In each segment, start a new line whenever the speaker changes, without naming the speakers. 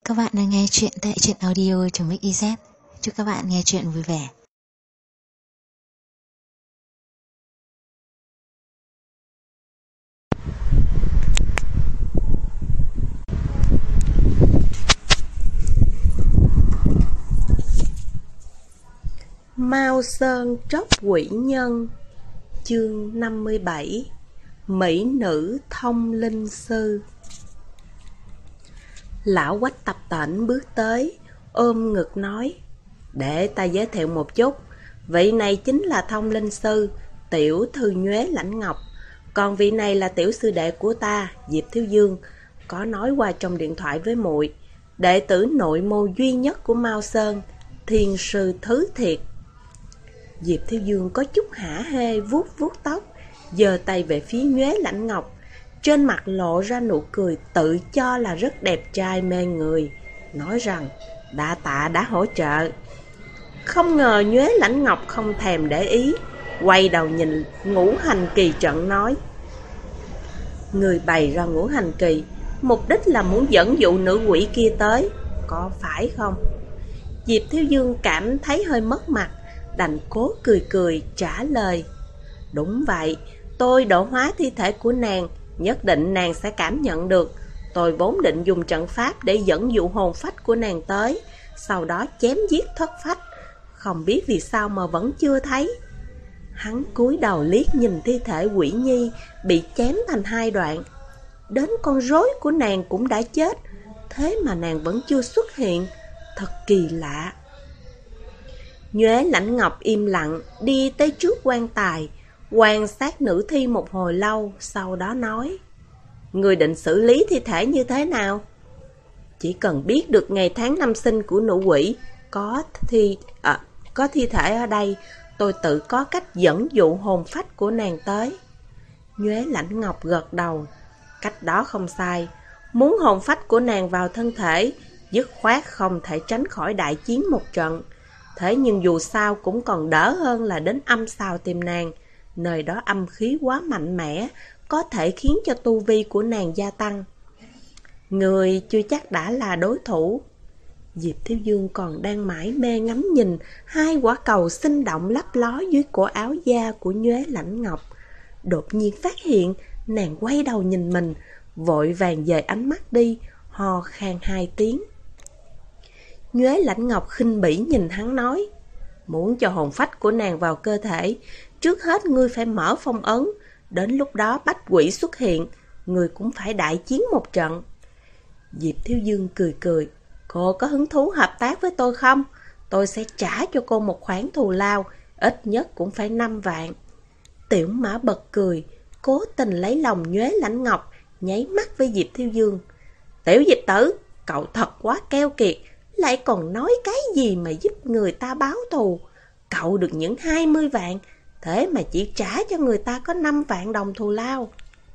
Các bạn đang nghe chuyện tại truyện audio.mix.iz. Chúc các bạn nghe chuyện vui vẻ.
Mao Sơn tróc quỷ nhân. Chương 57. Mỹ nữ thông linh sư. Lão Quách Tập Tễnh bước tới, ôm ngực nói: để ta giới thiệu một chút. Vị này chính là thông linh sư tiểu thư Nhuế Lãnh Ngọc. Còn vị này là tiểu sư đệ của ta, Diệp Thiếu Dương. Có nói qua trong điện thoại với muội, đệ tử nội môn duy nhất của Mao Sơn, Thiên sư Thứ Thiệt. Diệp Thiếu Dương có chút hả hê, vuốt vuốt tóc, giơ tay về phía Nhuế Lãnh Ngọc, trên mặt lộ ra nụ cười tự cho là rất đẹp trai mê người, nói rằng đa tạ đã hỗ trợ. Không ngờ Nhuế Lãnh Ngọc không thèm để ý, quay đầu nhìn ngũ hành kỳ trận nói: người bày ra ngũ hành kỳ, mục đích là muốn dẫn dụ nữ quỷ kia tới, có phải không? Diệp Thiếu Dương cảm thấy hơi mất mặt, đành cố cười cười trả lời: đúng vậy, tôi độ hóa thi thể của nàng, nhất định nàng sẽ cảm nhận được. Tôi vốn định dùng trận pháp để dẫn dụ hồn phách của nàng tới, sau đó chém giết thất phách, không biết vì sao mà vẫn chưa thấy. Hắn cúi đầu liếc nhìn thi thể quỷ nhi bị chém thành hai đoạn. Đến con rối của nàng cũng đã chết, thế mà nàng vẫn chưa xuất hiện, thật kỳ lạ. Nhuế Lãnh Ngọc im lặng đi tới trước quan tài, quan sát nữ thi một hồi lâu, sau đó nói: người định xử lý thi thể như thế nào? Chỉ cần biết được ngày tháng năm sinh của nữ quỷ, có thi thể ở đây, tôi tự có cách dẫn dụ hồn phách của nàng tới. Nhuế Lãnh Ngọc gật đầu. Cách đó không sai, muốn hồn phách của nàng vào thân thể, dứt khoát không thể tránh khỏi đại chiến một trận. Thế nhưng dù sao cũng còn đỡ hơn là đến âm Sào tìm nàng, nơi đó âm khí quá mạnh mẽ, có thể khiến cho tu vi của nàng gia tăng. Người chưa chắc đã là đối thủ. Diệp Thiếu Dương còn đang mải mê ngắm nhìn hai quả cầu sinh động lấp ló dưới cổ áo da của Nhuế Lãnh Ngọc. Đột nhiên phát hiện nàng quay đầu nhìn mình, vội vàng dời ánh mắt đi, ho khan hai tiếng. Nhuế Lãnh Ngọc khinh bỉ nhìn hắn nói: muốn cho hồn phách của nàng vào cơ thể, trước hết ngươi phải mở phong ấn, đến lúc đó bách quỷ xuất hiện, ngươi cũng phải đại chiến một trận. Diệp Thiếu Dương cười cười: cô có hứng thú hợp tác với tôi không? Tôi sẽ trả cho cô một khoản thù lao, ít nhất cũng phải 5 vạn. Tiểu Mã bật cười, cố tình lấy lòng Nhuế Lãnh Ngọc, nháy mắt với Diệp Thiếu Dương: tiểu Diệp tử, cậu thật quá keo kiệt, lại còn nói cái gì mà giúp người ta báo thù. Cậu được những 20 vạn, thế mà chỉ trả cho người ta có 5 vạn đồng thù lao.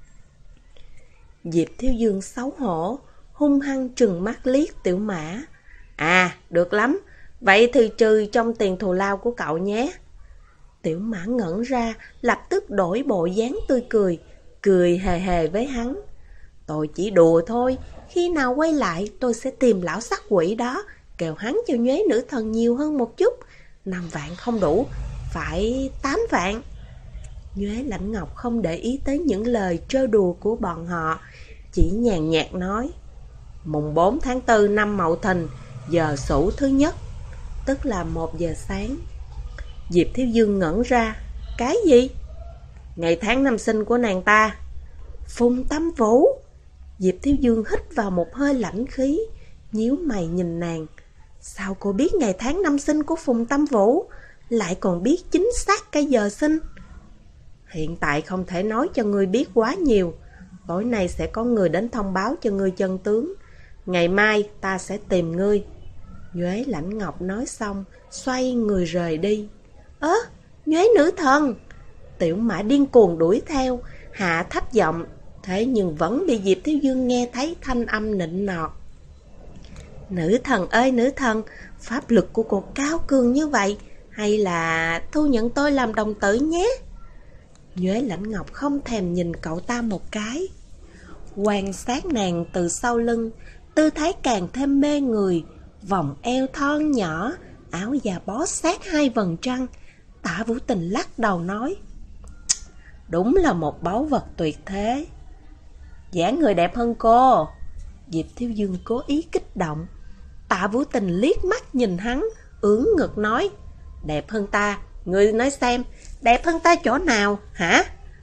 Diệp Thiếu Dương xấu hổ, hung hăng trừng mắt liếc Tiểu Mã. À, được lắm, vậy thì trừ trong tiền thù lao của cậu nhé. Tiểu Mã ngẩn ra, lập tức đổi bộ dáng tươi cười, cười hề hề với hắn. Tôi chỉ đùa thôi, khi nào quay lại tôi sẽ tìm lão sắc quỷ đó, kêu hắn cho Nhuế nữ thần nhiều hơn một chút. 5 vạn không đủ, phải 8 vạn. Nhuế Lãnh Ngọc không để ý tới những lời trêu đùa của bọn họ, chỉ nhàn nhạt nói: mùng 4 tháng 4 năm Mậu Thìn, giờ Sửu thứ nhất, tức là 1 giờ sáng. Diệp Thiếu Dương ngẩn ra: cái gì? Ngày tháng năm sinh của nàng ta. Phùng Tâm Vũ. Diệp Thiếu Dương hít vào một hơi lãnh khí, nhíu mày nhìn nàng. Sao cô biết ngày tháng năm sinh của Phùng Tâm Vũ, lại còn biết chính xác cái giờ sinh? Hiện tại không thể nói cho ngươi biết quá nhiều, tối nay sẽ có người đến thông báo cho ngươi chân tướng, ngày mai ta sẽ tìm ngươi. Nhuế Lãnh Ngọc nói xong, xoay người rời đi. Nhuế nữ thần! Tiểu Mã điên cuồng đuổi theo, hạ thấp giọng, thế nhưng vẫn bị Diệp Thiếu Dương nghe thấy thanh âm nịnh nọt. Nữ thần ơi nữ thần, pháp lực của cô cao cường như vậy, hay là thu nhận tôi làm đồng tử nhé? Nhuế Lãnh Ngọc không thèm nhìn cậu ta một cái. Quan sát nàng từ sau lưng, tư thái càng thêm mê người, vòng eo thon nhỏ, áo da bó sát hai vầng trăng. Tạ Vũ Tình lắc đầu nói, đúng là một báu vật tuyệt thế. Dáng người đẹp hơn cô. Diệp Thiếu Dương cố ý kích động. Tạ Vũ Tình liếc mắt nhìn hắn, ưỡn ngực nói, đẹp hơn ta, ngươi nói xem, đẹp hơn ta chỗ nào, hả?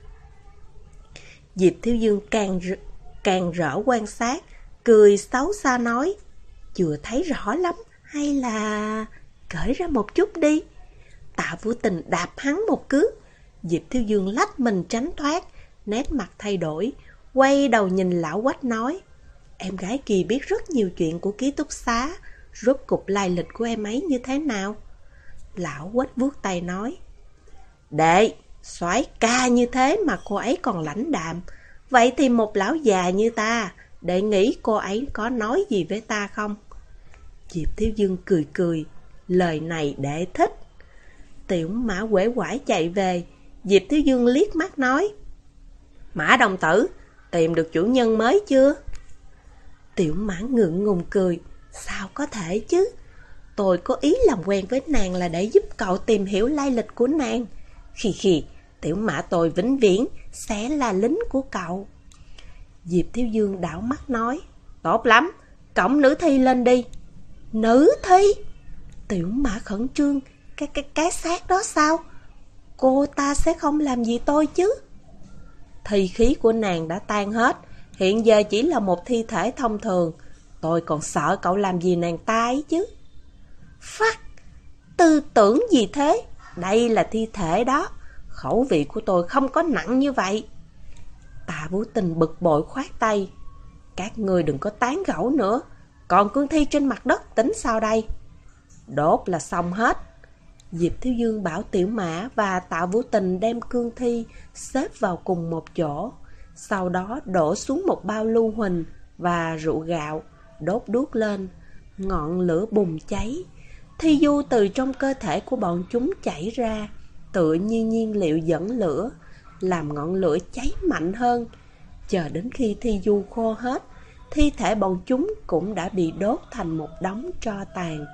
Diệp Thiếu Dương càng rỡ quan sát, cười xấu xa nói, chưa thấy rõ lắm, hay là cởi ra một chút đi. Tạ Vũ Tình đạp hắn một cước. Diệp Thiếu Dương lách mình tránh thoát, nét mặt thay đổi, quay đầu nhìn lão Quách nói, em gái kia biết rất nhiều chuyện của ký túc xá, rốt cục lai lịch của em ấy như thế nào? Lão Quách vuốt tay nói, đệ, soái ca như thế mà cô ấy còn lãnh đạm, vậy thì một lão già như ta, đệ nghĩ cô ấy có nói gì với ta không? Diệp Thiếu Dương cười cười, lời này đệ thích. Tiểu Mã uể oải chạy về. Diệp Thiếu Dương liếc mắt nói, Mã đồng tử, tìm được chủ nhân mới chưa? Tiểu Mã ngượng ngùng cười, sao có thể chứ? Tôi có ý làm quen với nàng là để giúp cậu tìm hiểu lai lịch của nàng. Khì khì, Tiểu Mã tôi vĩnh viễn sẽ là lính của cậu. Diệp Thiếu Dương đảo mắt nói, tốt lắm, cõng nữ thi lên đi. Nữ thi? Tiểu Mã khẩn trương, cái xác đó sao? Cô ta sẽ không làm gì tôi chứ? Thi khí của nàng đã tan hết, hiện giờ chỉ là một thi thể thông thường. Tôi còn sợ cậu làm gì nàng ta ấy chứ. Phắc, tư tưởng gì thế? Đây là thi thể đó. Khẩu vị của tôi không có nặng như vậy. Tạ Vũ Tình bực bội khoát tay. Các ngươi đừng có tán gẫu nữa. Còn cương thi trên mặt đất tính sao đây? Đốt là xong hết. Diệp Thiếu Dương bảo Tiểu Mã và Tạ Vũ Tình đem cương thi xếp vào cùng một chỗ. Sau đó đổ xuống một bao lưu huỳnh và rượu gạo, đốt đuốc lên. Ngọn lửa bùng cháy. Thi du từ trong cơ thể của bọn chúng chảy ra, tựa như nhiên liệu dẫn lửa, làm ngọn lửa cháy mạnh hơn. Chờ đến khi thi du khô hết, thi thể bọn chúng cũng đã bị đốt thành một đống tro tàn.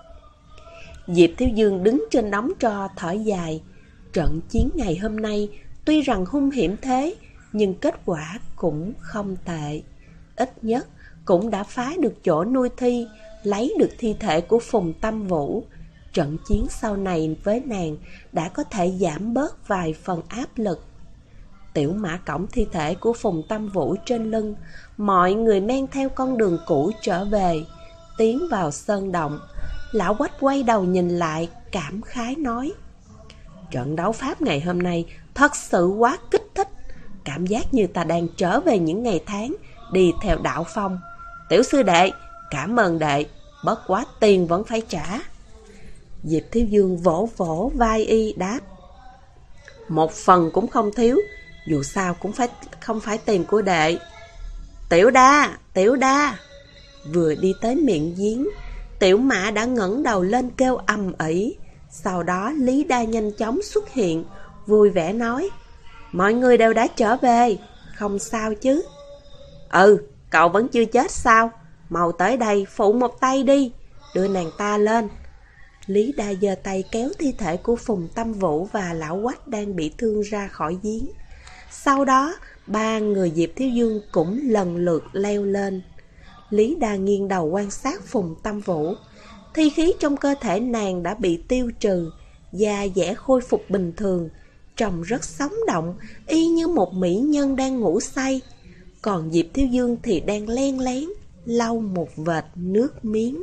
Diệp Thiếu Dương đứng trên đống tro thở dài. Trận chiến ngày hôm nay tuy rằng hung hiểm thế, nhưng kết quả cũng không tệ. Ít nhất cũng đã phá được chỗ nuôi thi, lấy được thi thể của Phùng Tâm Vũ. Trận chiến sau này với nàng đã có thể giảm bớt vài phần áp lực. Tiểu Mã cõng thi thể của Phùng Tâm Vũ trên lưng, mọi người men theo con đường cũ trở về, tiến vào sơn động. Lão Quách quay đầu nhìn lại, cảm khái nói, trận đấu pháp ngày hôm nay thật sự quá kích thích. Cảm giác như ta đang trở về những ngày tháng đi theo đạo phong. Tiểu sư đệ, cảm ơn đệ, bất quá tiền vẫn phải trả. Diệp Thiếu Dương vỗ vỗ vai y đáp, một phần cũng không thiếu, dù sao cũng không phải tiền của đệ. Tiểu Đa, Tiểu Đa. Vừa đi tới miệng giếng, Tiểu Mã đã ngẩng đầu lên kêu ầm ĩ. Sau đó Lý Đa nhanh chóng xuất hiện, vui vẻ nói, mọi người đều đã trở về, không sao chứ? Ừ, cậu vẫn chưa chết sao? Mau tới đây phụ một tay đi, đưa nàng ta lên. Lý Đa giơ tay kéo thi thể của Phùng Tâm Vũ và lão Quách đang bị thương ra khỏi giếng. Sau đó, ba người Diệp Thiếu Dương cũng lần lượt leo lên. Lý Đa nghiêng đầu quan sát Phùng Tâm Vũ. Thi khí trong cơ thể nàng đã bị tiêu trừ, da dẻ khôi phục bình thường, trông rất sống động, y như một mỹ nhân đang ngủ say. Còn Diệp Thiếu Dương thì đang len lén lau một vệt nước miếng.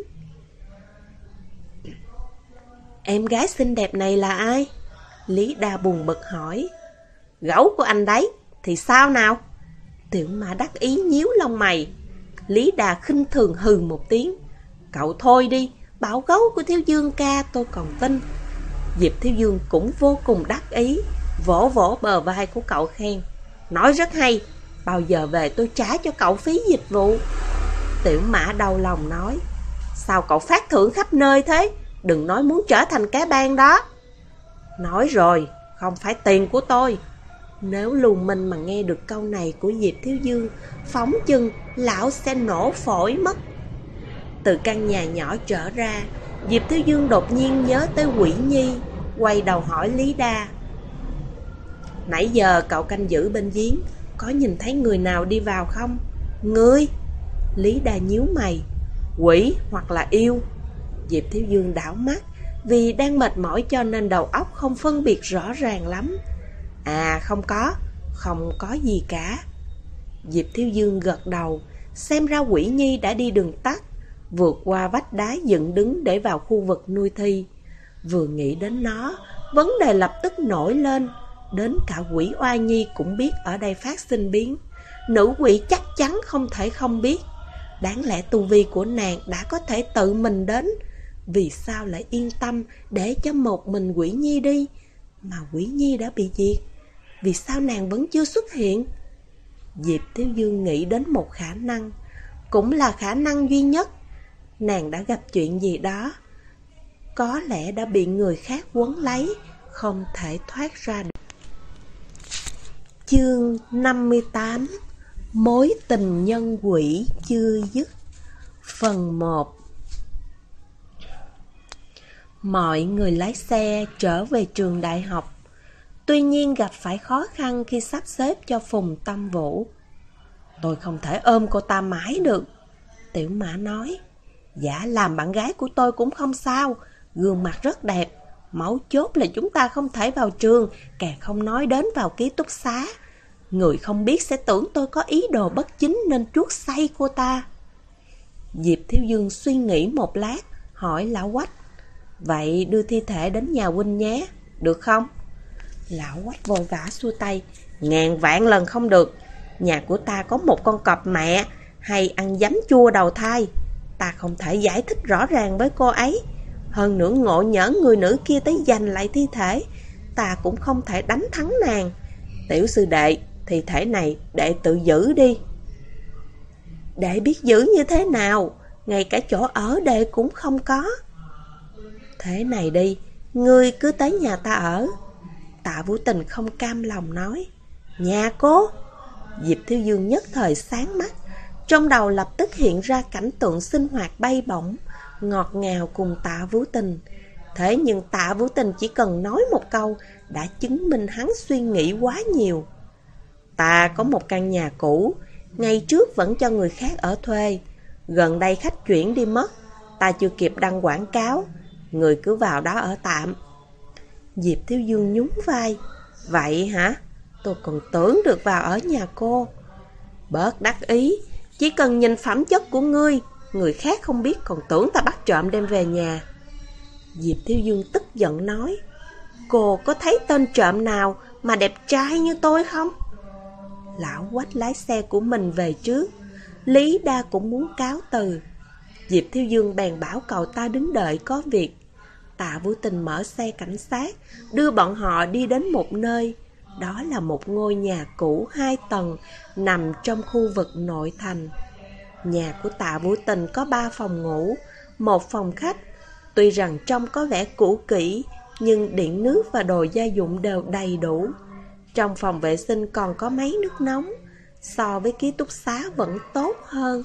Em gái xinh đẹp này là ai? Lý Đa buồn bực hỏi. Gấu của anh đấy, thì sao nào? Tiểu Mã đắc ý nhíu lông mày. Lý Đa khinh thường hừ một tiếng. Cậu thôi đi, bảo gấu của Thiếu Dương ca tôi còn tin. Diệp Thiếu Dương cũng vô cùng đắc ý, vỗ vỗ bờ vai của cậu khen. Nói rất hay, bao giờ về tôi trả cho cậu phí dịch vụ. Tiểu Mã đau lòng nói. Sao cậu phát thưởng khắp nơi thế? Đừng nói muốn trở thành cái bang đó. Nói rồi, không phải tiền của tôi. Nếu Lưu Minh mà nghe được câu này của Diệp Thiếu Dương, phóng chừng lão sẽ nổ phổi mất. Từ căn nhà nhỏ trở ra, Diệp Thiếu Dương đột nhiên nhớ tới Quỷ Nhi, quay đầu hỏi Lý Đa. Nãy giờ cậu canh giữ bên giếng, có nhìn thấy người nào đi vào không? Ngươi? Lý Đa nhíu mày. Quỷ hoặc là yêu? Diệp Thiếu Dương đảo mắt, vì đang mệt mỏi cho nên đầu óc không phân biệt rõ ràng lắm. À không có gì cả. Diệp Thiếu Dương gật đầu, xem ra Quỷ Nhi đã đi đường tắt, vượt qua vách đá dựng đứng để vào khu vực nuôi thi. Vừa nghĩ đến nó, vấn đề lập tức nổi lên. Đến cả Quỷ Oa Nhi cũng biết ở đây phát sinh biến. Nữ quỷ chắc chắn không thể không biết. Đáng lẽ tu vi của nàng đã có thể tự mình đến, vì sao lại yên tâm để cho một mình Quỷ Nhi đi? Mà Quỷ Nhi đã bị diệt, vì sao nàng vẫn chưa xuất hiện? Diệp Thiếu Dương nghĩ đến một khả năng, cũng là khả năng duy nhất. Nàng đã gặp chuyện gì đó, có lẽ đã bị người khác quấn lấy, không thể thoát ra được. Chương 58: Mối tình nhân quỷ chưa dứt. Phần 1. Mọi người lái xe trở về trường đại học. Tuy nhiên gặp phải khó khăn khi sắp xếp cho Phùng Tâm Vũ. Tôi không thể ôm cô ta mãi được, Tiểu Mã nói. Dạ, làm bạn gái của tôi cũng không sao, gương mặt rất đẹp. Mấu chốt là chúng ta không thể vào trường, càng không nói đến vào ký túc xá. Người không biết sẽ tưởng tôi có ý đồ bất chính nên chuốt say cô ta. Diệp Thiếu Dương suy nghĩ một lát, hỏi Lão Quách. Vậy đưa thi thể đến nhà huynh nhé, được không? Lão Quách vội vã xua tay. Ngàn vạn lần không được. Nhà của ta có một con cọp mẹ hay ăn giấm chua đầu thai. Ta không thể giải thích rõ ràng với cô ấy. Hơn nữa ngộ nhỡ người nữ kia tới giành lại thi thể, ta cũng không thể đánh thắng nàng. Tiểu sư đệ, thi thể này đệ tự giữ đi. Đệ biết giữ như thế nào? Ngay cả chỗ ở đệ cũng không có. Thế này đi, ngươi cứ tới nhà ta ở. Tạ Vũ Tình không cam lòng nói. Nhà cô? Diệp Thiếu Dương nhất thời sáng mắt. Trong đầu lập tức hiện ra cảnh tượng sinh hoạt bay bổng, ngọt ngào cùng Tạ Vũ Tình. Thế nhưng Tạ Vũ Tình chỉ cần nói một câu đã chứng minh hắn suy nghĩ quá nhiều. Ta có một căn nhà cũ, ngày trước vẫn cho người khác ở thuê. Gần đây khách chuyển đi mất, ta chưa kịp đăng quảng cáo, người cứ vào đó ở tạm. Diệp Thiếu Dương nhún vai. Vậy hả? Tôi còn tưởng được vào ở nhà cô. Bớt đắc ý, chỉ cần nhìn phẩm chất của ngươi, người khác không biết còn tưởng ta bắt trộm đem về nhà. Diệp Thiếu Dương tức giận nói. Cô có thấy tên trộm nào mà đẹp trai như tôi không? Lão Quách lái xe của mình về trước. Lý Đa cũng muốn cáo từ. Diệp Thiếu Dương bèn bảo cậu ta đứng đợi có việc. Tạ Vũ Tình mở xe cảnh sát, đưa bọn họ đi đến một nơi. Đó là một ngôi nhà cũ 2 tầng, nằm trong khu vực nội thành. Nhà của Tạ Vũ Tình có 3 phòng ngủ, 1 phòng khách. Tuy rằng trông có vẻ cũ kỹ, nhưng điện nước và đồ gia dụng đều đầy đủ. Trong phòng vệ sinh còn có máy nước nóng, so với ký túc xá vẫn tốt hơn.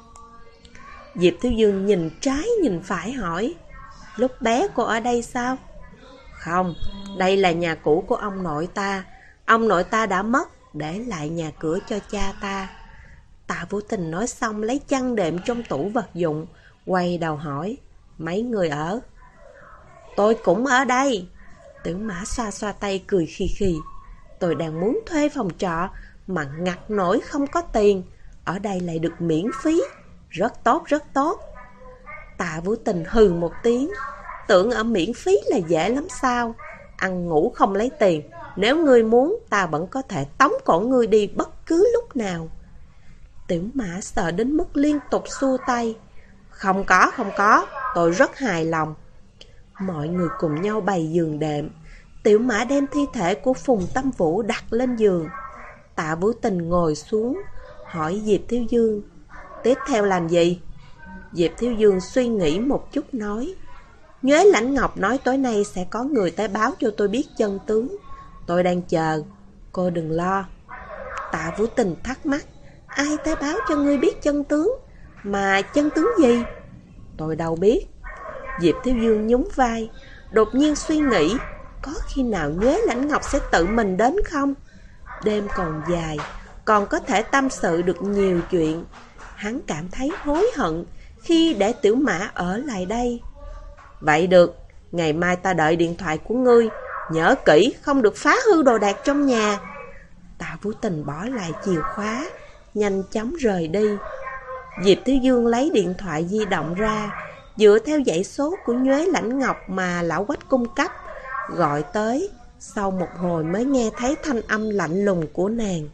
Diệp Thiếu Dương nhìn trái nhìn phải hỏi. Lúc bé cô ở đây sao? Không, đây là nhà cũ của ông nội ta. Ông nội ta đã mất, để lại nhà cửa cho cha ta. Tạ Vũ Tình nói xong lấy chăn đệm trong tủ vật dụng, quay đầu hỏi. Mấy người ở? Tôi cũng ở đây. Tiểu Mã xoa xoa tay cười khì khì. Tôi đang muốn thuê phòng trọ mà ngặt nổi không có tiền. Ở đây lại được miễn phí. Rất tốt, rất tốt. Tạ Vũ Tình hừ một tiếng. Tưởng ở miễn phí là dễ lắm sao? Ăn ngủ không lấy tiền. Nếu ngươi muốn, ta vẫn có thể tống cổ ngươi đi bất cứ lúc nào. Tiểu Mã sợ đến mức liên tục xua tay. Không có, tôi rất hài lòng. Mọi người cùng nhau bày giường đệm. Tiểu Mã đem thi thể của Phùng Tâm Vũ đặt lên giường. Tạ Vũ Tình ngồi xuống, hỏi Diệp Thiếu Dương. Tiếp theo làm gì? Diệp Thiếu Dương suy nghĩ một chút nói. Nhuế Lãnh Ngọc nói tối nay sẽ có người tới báo cho tôi biết chân tướng. Tôi đang chờ, cô đừng lo. Tạ Vũ Tình thắc mắc. Ai tới báo cho ngươi biết chân tướng? Mà chân tướng gì? Tôi đâu biết. Diệp Thiếu Dương nhún vai, đột nhiên suy nghĩ, có khi nào Nhuế Lãnh Ngọc sẽ tự mình đến không? Đêm còn dài, còn có thể tâm sự được nhiều chuyện. Hắn cảm thấy hối hận khi để Tiểu Mã ở lại đây. Vậy được, ngày mai ta đợi điện thoại của ngươi, nhớ kỹ không được phá hư đồ đạc trong nhà. Tạ Vũ Tình bỏ lại chìa khóa, nhanh chóng rời đi. Diệp Thiếu Dương lấy điện thoại di động ra, dựa theo dãy số của Nhuế Lãnh Ngọc mà lão Quách cung cấp, gọi tới. Sau một hồi mới nghe thấy thanh âm lạnh lùng của nàng.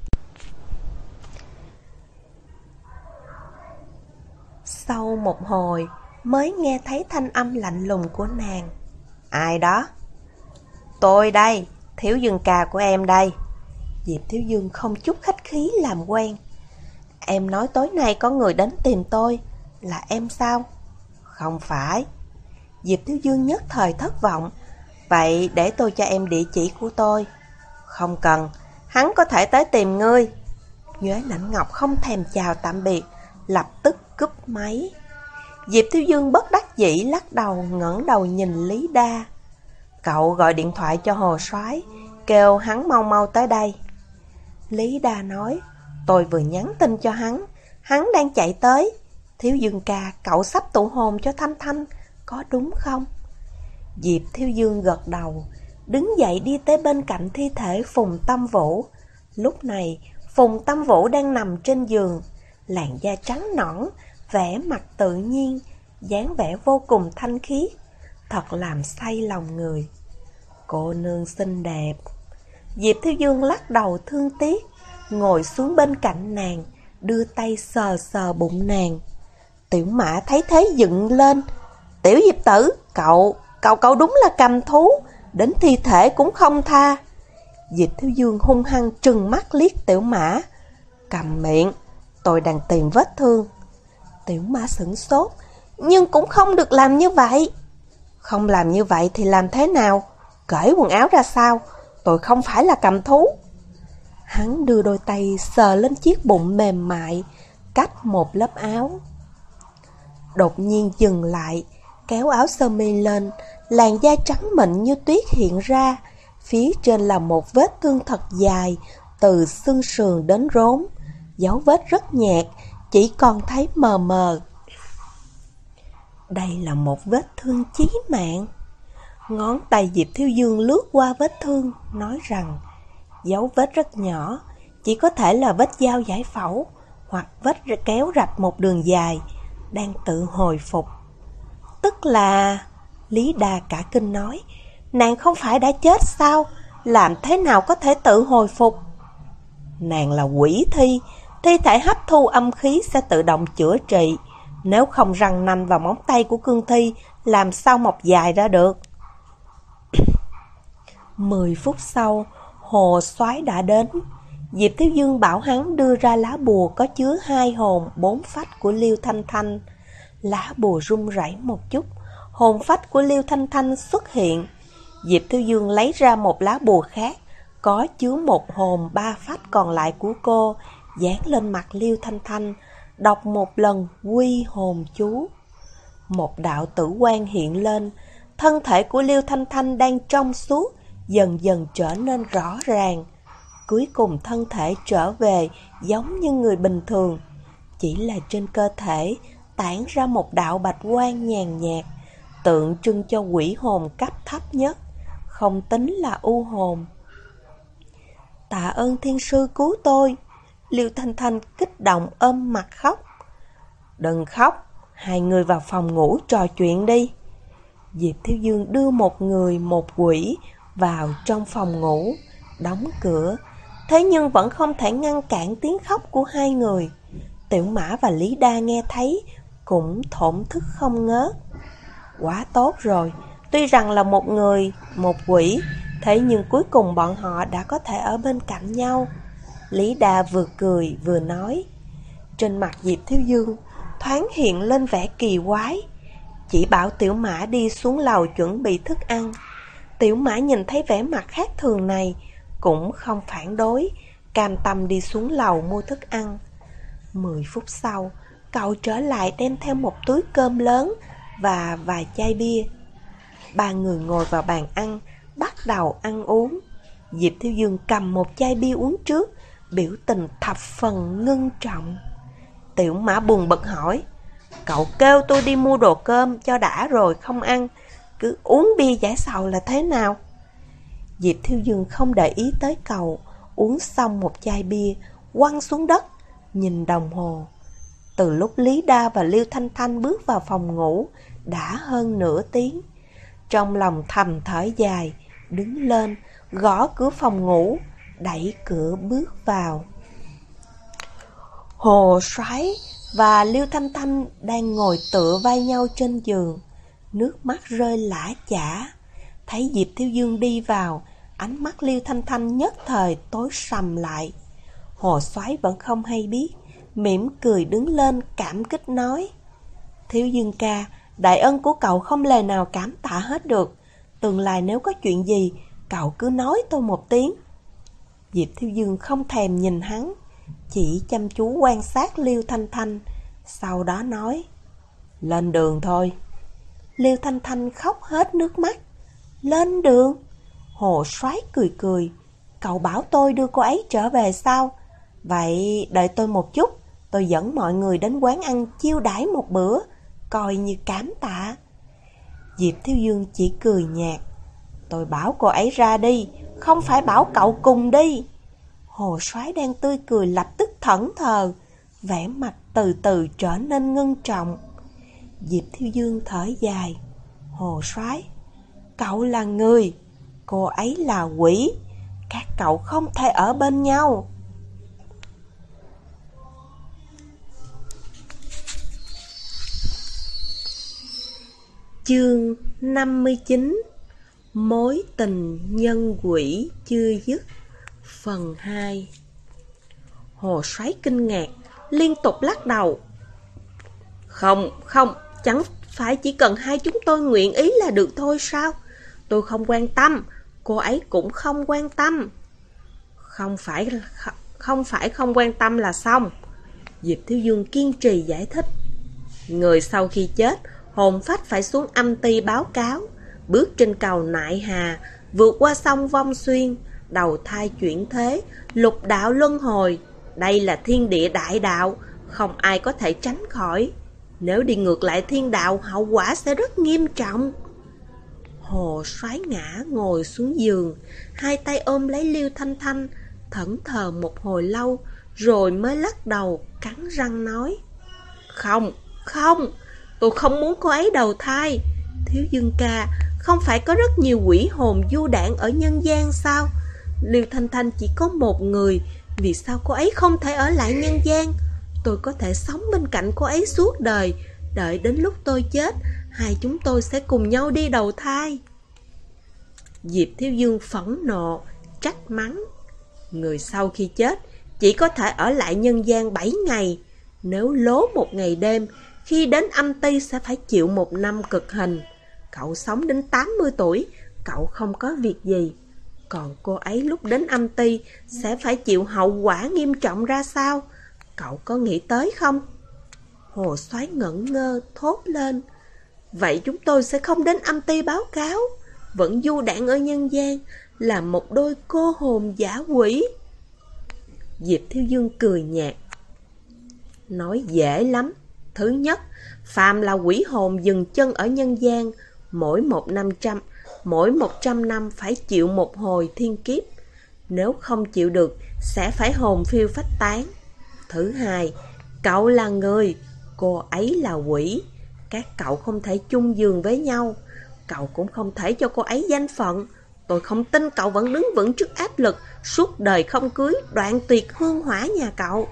Ai đó? Tôi đây, Thiếu Dương ca của em đây. Diệp Thiếu Dương không chút khách khí làm quen. Em nói tối nay có người đến tìm tôi, là em sao? Không phải. Diệp Thiếu Dương nhất thời thất vọng. Vậy để tôi cho em địa chỉ của tôi. Không cần, hắn có thể tới tìm ngươi. Nhuế Lãnh Ngọc không thèm chào tạm biệt, lập tức cúp máy. Diệp Thiếu Dương bất đắc dĩ lắc đầu, ngẩng đầu nhìn Lý Đa. Cậu gọi điện thoại cho Hồ Soái, kêu hắn mau mau tới đây. Lý Đa nói, tôi vừa nhắn tin cho hắn đang chạy tới. Thiếu Dương ca, cậu sắp tụ hôn cho Thanh Thanh, có đúng không? Diệp Thiếu Dương gật đầu, đứng dậy đi tới bên cạnh thi thể Phùng Tâm Vũ. Lúc này, Phùng Tâm Vũ đang nằm trên giường, làn da trắng nõn, vẻ mặt tự nhiên, dáng vẻ vô cùng thanh khiết, thật làm say lòng người. Cô nương xinh đẹp. Diệp Thiếu Dương lắc đầu thương tiếc, ngồi xuống bên cạnh nàng, đưa tay sờ sờ bụng nàng. Tiểu Mã thấy thế dựng lên. Tiểu Diệp tử, cậu đúng là cầm thú, đến thi thể cũng không tha. Diệp Thiếu Dương hung hăng trừng mắt liếc Tiểu Mã. Cầm miệng, tôi đang tìm vết thương. Tiểu Mã sửng sốt, nhưng cũng không được làm như vậy. Không làm như vậy thì làm thế nào? Cởi quần áo ra sao? Tôi không phải là cầm thú. Hắn đưa đôi tay sờ lên chiếc bụng mềm mại, cách một lớp áo. Đột nhiên dừng lại, kéo áo sơ mi lên, làn da trắng mịn như tuyết hiện ra. Phía trên là một vết thương thật dài, từ xương sườn đến rốn. Dấu vết rất nhạt, chỉ còn thấy mờ mờ. Đây là một vết thương chí mạng. Ngón tay Diệp Thiếu Dương lướt qua vết thương, nói rằng dấu vết rất nhỏ, chỉ có thể là vết dao giải phẫu, hoặc vết kéo rạch một đường dài, đang tự hồi phục. Tức là... Lý Đa cả kinh nói, nàng không phải đã chết sao? Làm thế nào có thể tự hồi phục? Nàng là quỷ thi, thi thể hấp thu âm khí sẽ tự động chữa trị. Nếu không răng nanh vào móng tay của cương thi, làm sao mọc dài ra được? 10 phút sau, Hồ Soái đã đến. Diệp Thiếu Dương bảo hắn đưa ra lá bùa có chứa 2 hồn 4 phách của Liêu Thanh Thanh. Lá bùa rung rẩy một chút, hồn phách của Liêu Thanh Thanh xuất hiện. Diệp Thiếu Dương lấy ra một lá bùa khác, có chứa 1 hồn 3 phách còn lại của cô, dán lên mặt Liêu Thanh Thanh, đọc một lần quy hồn chú. Một đạo tử quang hiện lên, thân thể của Liêu Thanh Thanh đang trong suốt, dần dần trở nên rõ ràng. Cuối cùng thân thể trở về giống như người bình thường, chỉ là trên cơ thể tản ra một đạo bạch quang nhàn nhạt, tượng trưng cho quỷ hồn cấp thấp nhất, không tính là u hồn. Tạ ơn thiên sư cứu tôi. Liêu Thanh Thanh kích động ôm mặt khóc. Đừng khóc, hai người vào phòng ngủ trò chuyện đi. Diệp Thiếu Dương đưa một người một quỷ vào trong phòng ngủ, đóng cửa. Thế nhưng vẫn không thể ngăn cản tiếng khóc của hai người. Tiểu Mã và Lý Đa nghe thấy cũng thổn thức không ngớt. Quá tốt rồi, tuy rằng là một người, một quỷ, thế nhưng cuối cùng bọn họ đã có thể ở bên cạnh nhau. Lý Đa vừa cười vừa nói. Trên mặt Diệp Thiếu Dương thoáng hiện lên vẻ kỳ quái, chỉ bảo Tiểu Mã đi xuống lầu chuẩn bị thức ăn. Tiểu Mã nhìn thấy vẻ mặt khác thường này, cũng không phản đối, cam tâm đi xuống lầu mua thức ăn. 10 phút sau, cậu trở lại đem theo một túi cơm lớn, và vài chai bia. Ba người ngồi vào bàn ăn, bắt đầu ăn uống. Diệp Thiếu Dương cầm một chai bia uống trước, biểu tình thập phần ngưng trọng. Tiểu Mã buồn bực hỏi: cậu kêu tôi đi mua đồ cơm cho đã rồi không ăn, cứ uống bia giải sầu là thế nào? Diệp Thiếu Dương không để ý tới cậu, uống xong một chai bia, quăng xuống đất, nhìn đồng hồ. Từ lúc Lý Đa và Liêu Thanh Thanh bước vào phòng ngủ, đã hơn nửa tiếng. Trong lòng thầm thở dài, đứng lên, gõ cửa phòng ngủ, đẩy cửa bước vào. Hồ Soái và Liêu Thanh Thanh đang ngồi tựa vai nhau trên giường, nước mắt rơi lã chã. Thấy Diệp Thiếu Dương đi vào, ánh mắt Liêu Thanh Thanh nhất thời tối sầm lại. Hồ Soái vẫn không hay biết, mỉm cười đứng lên cảm kích nói: Thiếu Dương ca, đại ân của cậu không lời nào cảm tạ hết được. Tương lai nếu có chuyện gì, cậu cứ nói tôi một tiếng. Diệp Thiếu Dương không thèm nhìn hắn, chỉ chăm chú quan sát Liêu Thanh Thanh, sau đó nói: lên đường thôi. Liêu Thanh Thanh khóc hết nước mắt. Lên đường? Hồ Soái cười cười: cậu bảo tôi đưa cô ấy trở về sao? Vậy đợi tôi một chút, tôi dẫn mọi người đến quán ăn chiêu đãi một bữa, coi như cảm tạ. Diệp Thiếu Dương chỉ cười nhạt: tôi bảo cô ấy ra đi, không phải bảo cậu cùng đi. Hồ Soái đang tươi cười lập tức thẫn thờ, vẻ mặt từ từ trở nên ngưng trọng. Diệp Thiếu Dương thở dài: Hồ Soái, cậu là người, cô ấy là quỷ, các cậu không thể ở bên nhau. Chương 59: Mối tình nhân quỷ chưa dứt. Phần 2. Hồ Soái kinh ngạc, liên tục lắc đầu. Không, chẳng phải chỉ cần hai chúng tôi nguyện ý là được thôi sao? Tôi không quan tâm, cô ấy cũng không quan tâm. Không phải không quan tâm là xong. Diệp Thiếu Dương kiên trì giải thích. Người sau khi chết, hồn phách phải xuống âm ty báo cáo, bước trên cầu Nại Hà, vượt qua sông Vong Xuyên, đầu thai chuyển thế, lục đạo luân hồi. Đây là thiên địa đại đạo, không ai có thể tránh khỏi. Nếu đi ngược lại thiên đạo, hậu quả sẽ rất nghiêm trọng. Hồ Soái ngã ngồi xuống giường, hai tay ôm lấy Liêu Thanh Thanh, thẫn thờ một hồi lâu, rồi mới lắc đầu, cắn răng nói: Không, tôi không muốn cô ấy đầu thai. Thiếu Dương ca, không phải có rất nhiều quỷ hồn du đãng ở nhân gian sao? Liêu Thanh Thanh chỉ có một người, vì sao cô ấy không thể ở lại nhân gian? Tôi có thể sống bên cạnh cô ấy suốt đời, đợi đến lúc tôi chết, hai chúng tôi sẽ cùng nhau đi đầu thai. Diệp Thiếu Dương phẫn nộ, trách mắng: Người sau khi chết chỉ có thể ở lại nhân gian 7 ngày. Nếu lố một ngày đêm, khi đến âm ty sẽ phải chịu 1 năm cực hình. Cậu sống đến 80 tuổi, cậu không có việc gì. Còn cô ấy lúc đến âm ty sẽ phải chịu hậu quả nghiêm trọng ra sao? Cậu có nghĩ tới không? Hồ Soái ngẩn ngơ thốt lên: Vậy chúng tôi sẽ không đến âm ty báo cáo, vẫn du đãng ở nhân gian, là một đôi cô hồn dã quỷ. Diệp Thiếu Dương cười nhạt: Nói dễ lắm. Thứ nhất, phàm là quỷ hồn dừng chân ở nhân gian, mỗi 100 năm phải chịu một hồi thiên kiếp. Nếu không chịu được, sẽ phải hồn phiêu phách tán. Thứ hai, cậu là người, cô ấy là quỷ. Các cậu không thể chung giường với nhau. Cậu cũng không thể cho cô ấy danh phận. Tôi không tin cậu vẫn đứng vững trước áp lực, suốt đời không cưới, đoạn tuyệt hương hỏa nhà cậu.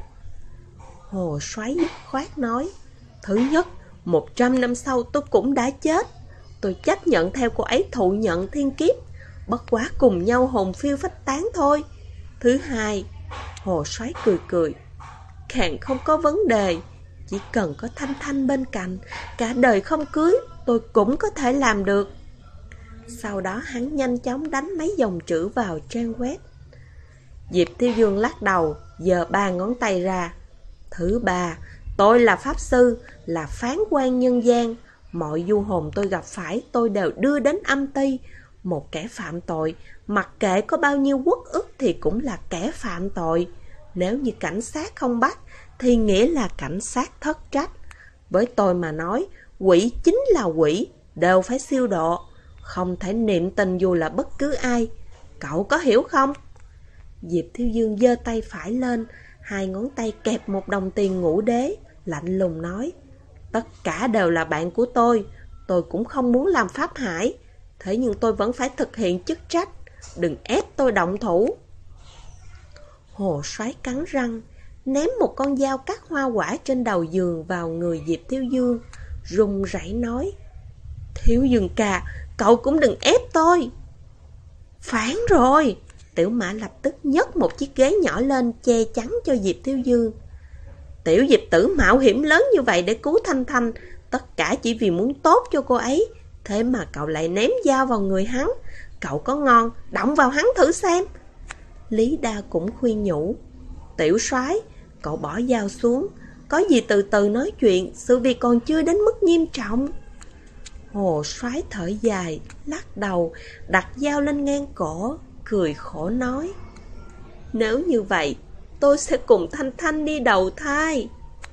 Hồ Soái dứt khoát nói: Thứ nhất, 100 năm sau tôi cũng đã chết. Tôi chấp nhận theo cô ấy thụ nhận thiên kiếp, bất quá cùng nhau hồn phiêu phách tán thôi. Thứ hai, Hồ Soái cười, càng không có vấn đề. Chỉ cần có Thanh Thanh bên cạnh, cả đời không cưới, tôi cũng có thể làm được. Sau đó hắn nhanh chóng đánh mấy dòng chữ vào trang web. Diệp Thiếu Dương lắc đầu, giơ 3 ngón tay ra. Thứ ba, tôi là pháp sư, là phán quan nhân gian, Mọi du hồn tôi gặp phải tôi đều đưa đến âm ty. Một kẻ phạm tội, mặc kệ có bao nhiêu uất ức thì cũng là kẻ phạm tội. Nếu như cảnh sát không bắt thì nghĩa là cảnh sát thất trách. Với tôi mà nói, quỷ chính là quỷ, đều phải siêu độ. Không thể niệm tình dù là bất cứ ai. Cậu có hiểu không? Diệp Thiếu Dương giơ tay phải lên, 2 ngón tay kẹp một đồng tiền ngũ đế, lạnh lùng nói: tất cả đều là bạn của tôi cũng không muốn làm pháp hải. Thế nhưng tôi vẫn phải thực hiện chức trách, đừng ép tôi động thủ. Hồ Soái cắn răng, ném một con dao cắt hoa quả trên đầu giường vào người Diệp Thiếu Dương, run rẩy nói: Thiếu Dương ca, cậu cũng đừng ép tôi. Phản rồi! Tiểu Mã lập tức nhấc một chiếc ghế nhỏ lên che chắn cho Diệp Thiếu Dương. Tiểu Diệp tử mạo hiểm lớn như vậy để cứu Thanh Thanh, tất cả chỉ vì muốn tốt cho cô ấy. Thế mà cậu lại ném dao vào người hắn. Cậu có ngon, động vào hắn thử xem. Lý Đa cũng khuyên nhủ: Tiểu soái, cậu bỏ dao xuống, có gì từ từ nói chuyện, sự việc còn chưa đến mức nghiêm trọng. Hồ Soái thở dài, lắc đầu, đặt dao lên ngang cổ, cười khổ nói: nếu như vậy, tôi sẽ cùng Thanh Thanh đi đầu thai.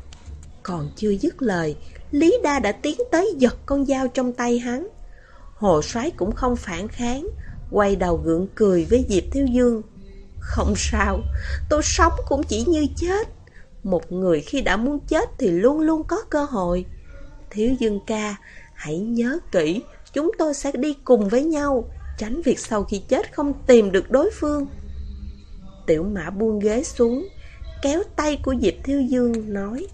Còn chưa dứt lời, Lý Đa đã tiến tới giật con dao trong tay hắn. Hồ Soái cũng không phản kháng, quay đầu gượng cười với Diệp Thiếu Dương: không sao, tôi sống cũng chỉ như chết. Một người khi đã muốn chết thì luôn luôn có cơ hội. Thiếu Dương ca, hãy nhớ kỹ, chúng tôi sẽ đi cùng với nhau, tránh việc sau khi chết không tìm được đối phương. Tiểu Mã buông ghế xuống, kéo tay của Diệp Thiếu Dương nói: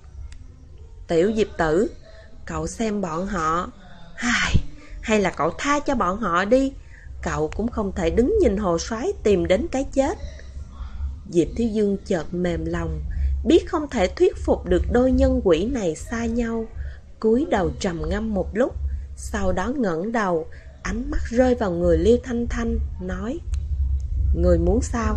Tiểu Diệp tử, cậu xem bọn họ, hay là cậu tha cho bọn họ đi. Cậu cũng không thể đứng nhìn Hồ Soái tìm đến cái chết. Diệp Thiếu Dương chợt mềm lòng, biết không thể thuyết phục được đôi nhân quỷ này xa nhau, cúi đầu trầm ngâm một lúc, sau đó ngẩng đầu, ánh mắt rơi vào người Liêu Thanh Thanh, nói: người muốn sao?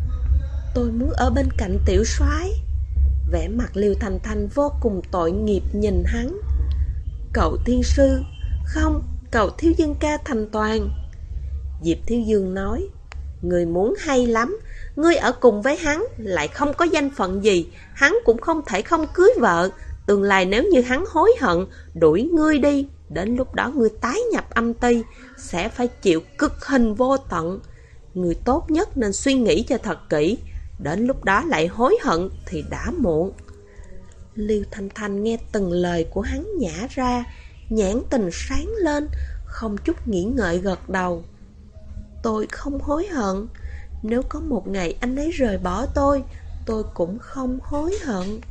Tôi muốn ở bên cạnh tiểu soái. Vẻ mặt Liêu Thanh Thanh vô cùng tội nghiệp nhìn hắn. Cậu thiên sư, không, cậu Thiếu Dương ca thành toàn. Diệp Thiếu Dương nói: người muốn hay lắm, ngươi ở cùng với hắn lại không có danh phận gì, hắn cũng không thể không cưới vợ. Tương lai nếu như hắn hối hận đuổi ngươi đi, đến lúc đó ngươi tái nhập âm ty, sẽ phải chịu cực hình vô tận. Người tốt nhất nên suy nghĩ cho thật kỹ, đến lúc đó lại hối hận thì đã muộn. Liêu Thanh Thanh nghe từng lời của hắn nhả ra, nhãn tình sáng lên, không chút nghĩ ngợi gật đầu. Tôi không hối hận. Nếu có một ngày anh ấy rời bỏ tôi cũng không hối hận.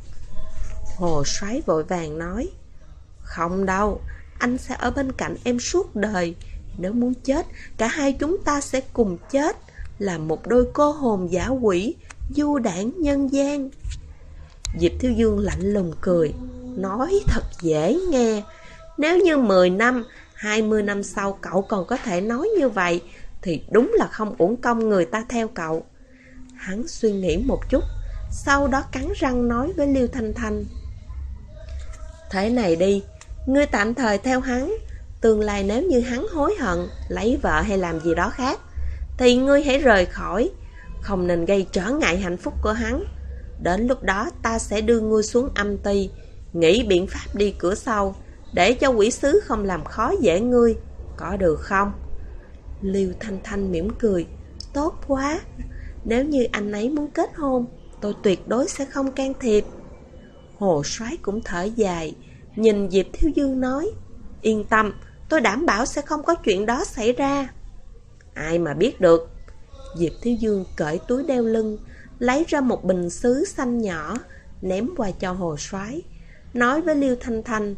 Hồ Soái vội vàng nói: không đâu, anh sẽ ở bên cạnh em suốt đời. Nếu muốn chết, cả hai chúng ta sẽ cùng chết, là một đôi cô hồn dã quỷ, du đãng nhân gian. Diệp Thiếu Dương lạnh lùng cười, nói thật dễ nghe. Nếu như 10 năm, 20 năm sau cậu còn có thể nói như vậy, thì đúng là không uổng công người ta theo cậu. Hắn suy nghĩ một chút, sau đó cắn răng nói với Liêu Thanh Thanh: thế này đi, ngươi tạm thời theo hắn. Tương lai nếu như hắn hối hận, lấy vợ hay làm gì đó khác, thì ngươi hãy rời khỏi, không nên gây trở ngại hạnh phúc của hắn. Đến lúc đó ta sẽ đưa ngươi xuống âm ty, nghĩ biện pháp đi cửa sau, để cho quỷ sứ không làm khó dễ ngươi, có được không? Liêu Thanh Thanh mỉm cười: tốt quá, nếu như anh ấy muốn kết hôn, tôi tuyệt đối sẽ không can thiệp. Hồ Soái cũng thở dài, nhìn Diệp Thiếu Dương nói: yên tâm, tôi đảm bảo sẽ không có chuyện đó xảy ra. Ai mà biết được. Diệp Thiếu Dương cởi túi đeo lưng, lấy ra một bình sứ xanh nhỏ, ném qua cho Hồ Soái, nói với Liêu Thanh Thanh: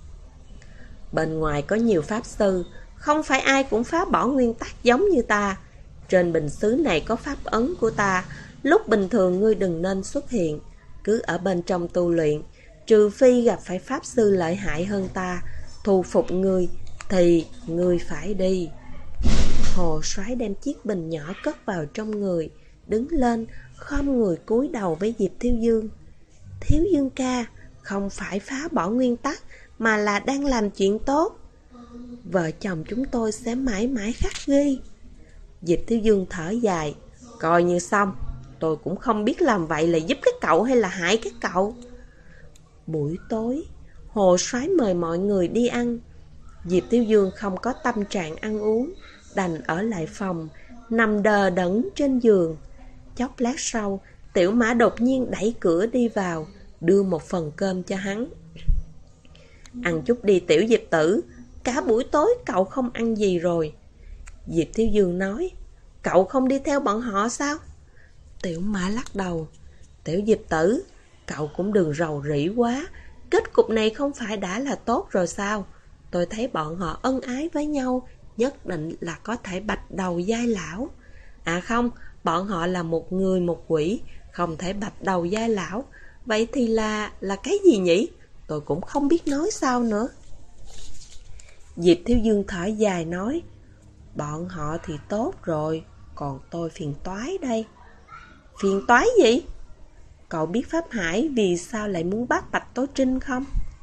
bên ngoài có nhiều pháp sư, không phải ai cũng phá bỏ nguyên tắc giống như ta. Trên bình sứ này có pháp ấn của ta, lúc bình thường ngươi đừng nên xuất hiện, cứ ở bên trong tu luyện, trừ phi gặp phải pháp sư lợi hại hơn ta, thu phục ngươi, thì ngươi phải đi. Hồ Soái đem chiếc bình nhỏ cất vào trong người, đứng lên, khom người cúi đầu với Diệp Thiếu Dương. Thiếu Dương ca, không phải phá bỏ nguyên tắc, mà là đang làm chuyện tốt. Vợ chồng chúng tôi sẽ mãi mãi khắc ghi. Diệp Thiếu Dương thở dài. Coi như xong, tôi cũng không biết làm vậy là giúp các cậu hay là hại các cậu. Buổi tối, Hồ Soái mời mọi người đi ăn. Diệp Thiếu Dương không có tâm trạng ăn uống, đành ở lại phòng, nằm đờ đẫn trên giường. Chốc lát sau, Tiểu Mã đột nhiên đẩy cửa đi vào, đưa một phần cơm cho hắn. Ăn chút đi Tiểu Diệp tử, cả buổi tối cậu không ăn gì rồi. Diệp Thiếu Dương nói, cậu không đi theo bọn họ sao? Tiểu Mã lắc đầu. Tiểu Diệp tử, cậu cũng đừng rầu rĩ quá, kết cục này không phải đã là tốt rồi sao? Tôi thấy bọn họ ân ái với nhau, nhất định là có thể bạch đầu giai lão. À không, bọn họ là một người một quỷ, không thể bạch đầu giai lão. Vậy thì là cái gì nhỉ? Tôi cũng không biết nói sao nữa. Diệp Thiếu Dương thở dài nói, bọn họ thì tốt rồi, còn tôi phiền toái đây. Phiền toái gì? Cậu biết Pháp Hải vì sao lại muốn bắt Bạch Tố Trinh không?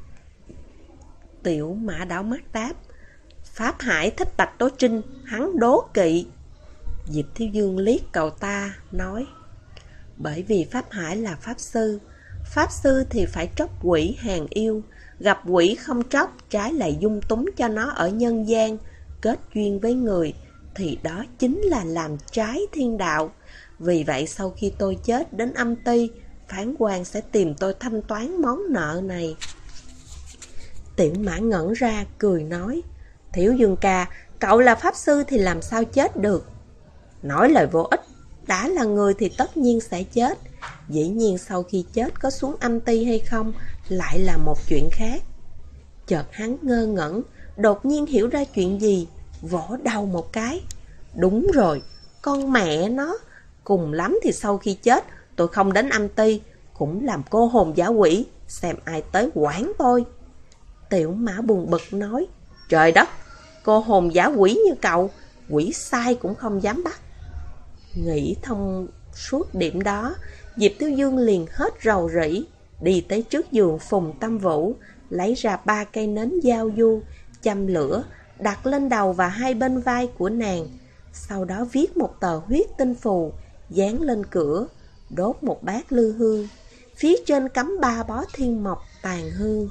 Tiểu Mã đảo mắt đáp, Pháp Hải thích Bạch Tố Trinh, hắn đố kỵ. Diệp Thiếu Dương liếc cậu ta, nói, bởi vì Pháp Hải là Pháp sư thì phải tróc quỷ hàng yêu, gặp quỷ không tróc, trái lại dung túng cho nó ở nhân gian, kết duyên với người, thì đó chính là làm trái thiên đạo. Vì vậy sau khi tôi chết đến âm ty, phán quan sẽ tìm tôi thanh toán món nợ này. Tiểu Mã ngẩn ra, cười nói, Thiếu Dương ca, cậu là pháp sư thì làm sao chết được? Nói lời vô ích, đã là người thì tất nhiên sẽ chết. Dĩ nhiên sau khi chết có xuống âm ty hay không lại là một chuyện khác. Chợt hắn ngơ ngẩn, đột nhiên hiểu ra chuyện gì, vỗ đầu một cái. Đúng rồi, con mẹ nó, cùng lắm thì sau khi chết tôi không đến âm ty, cũng làm cô hồn giả quỷ, xem ai tới quản tôi. Tiểu Mã buồn bực nói, trời đất, cô hồn giả quỷ như cậu, quỷ sai cũng không dám bắt. Nghĩ thông suốt điểm đó, Diệp Thiếu Dương liền hết rầu rĩ, đi tới trước giường Phùng Tâm Vũ, lấy ra 3 cây nến giao du, châm lửa, đặt lên đầu và hai bên vai của nàng. Sau đó viết một tờ huyết tinh phù, dán lên cửa, đốt một bát lư hương. Phía trên cắm 3 bó thiên mộc tàn hương.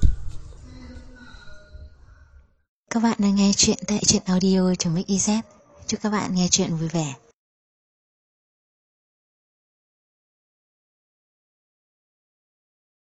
Các bạn đang nghe chuyện tại truyện audio.mix.iz. Chúc các bạn nghe chuyện vui vẻ.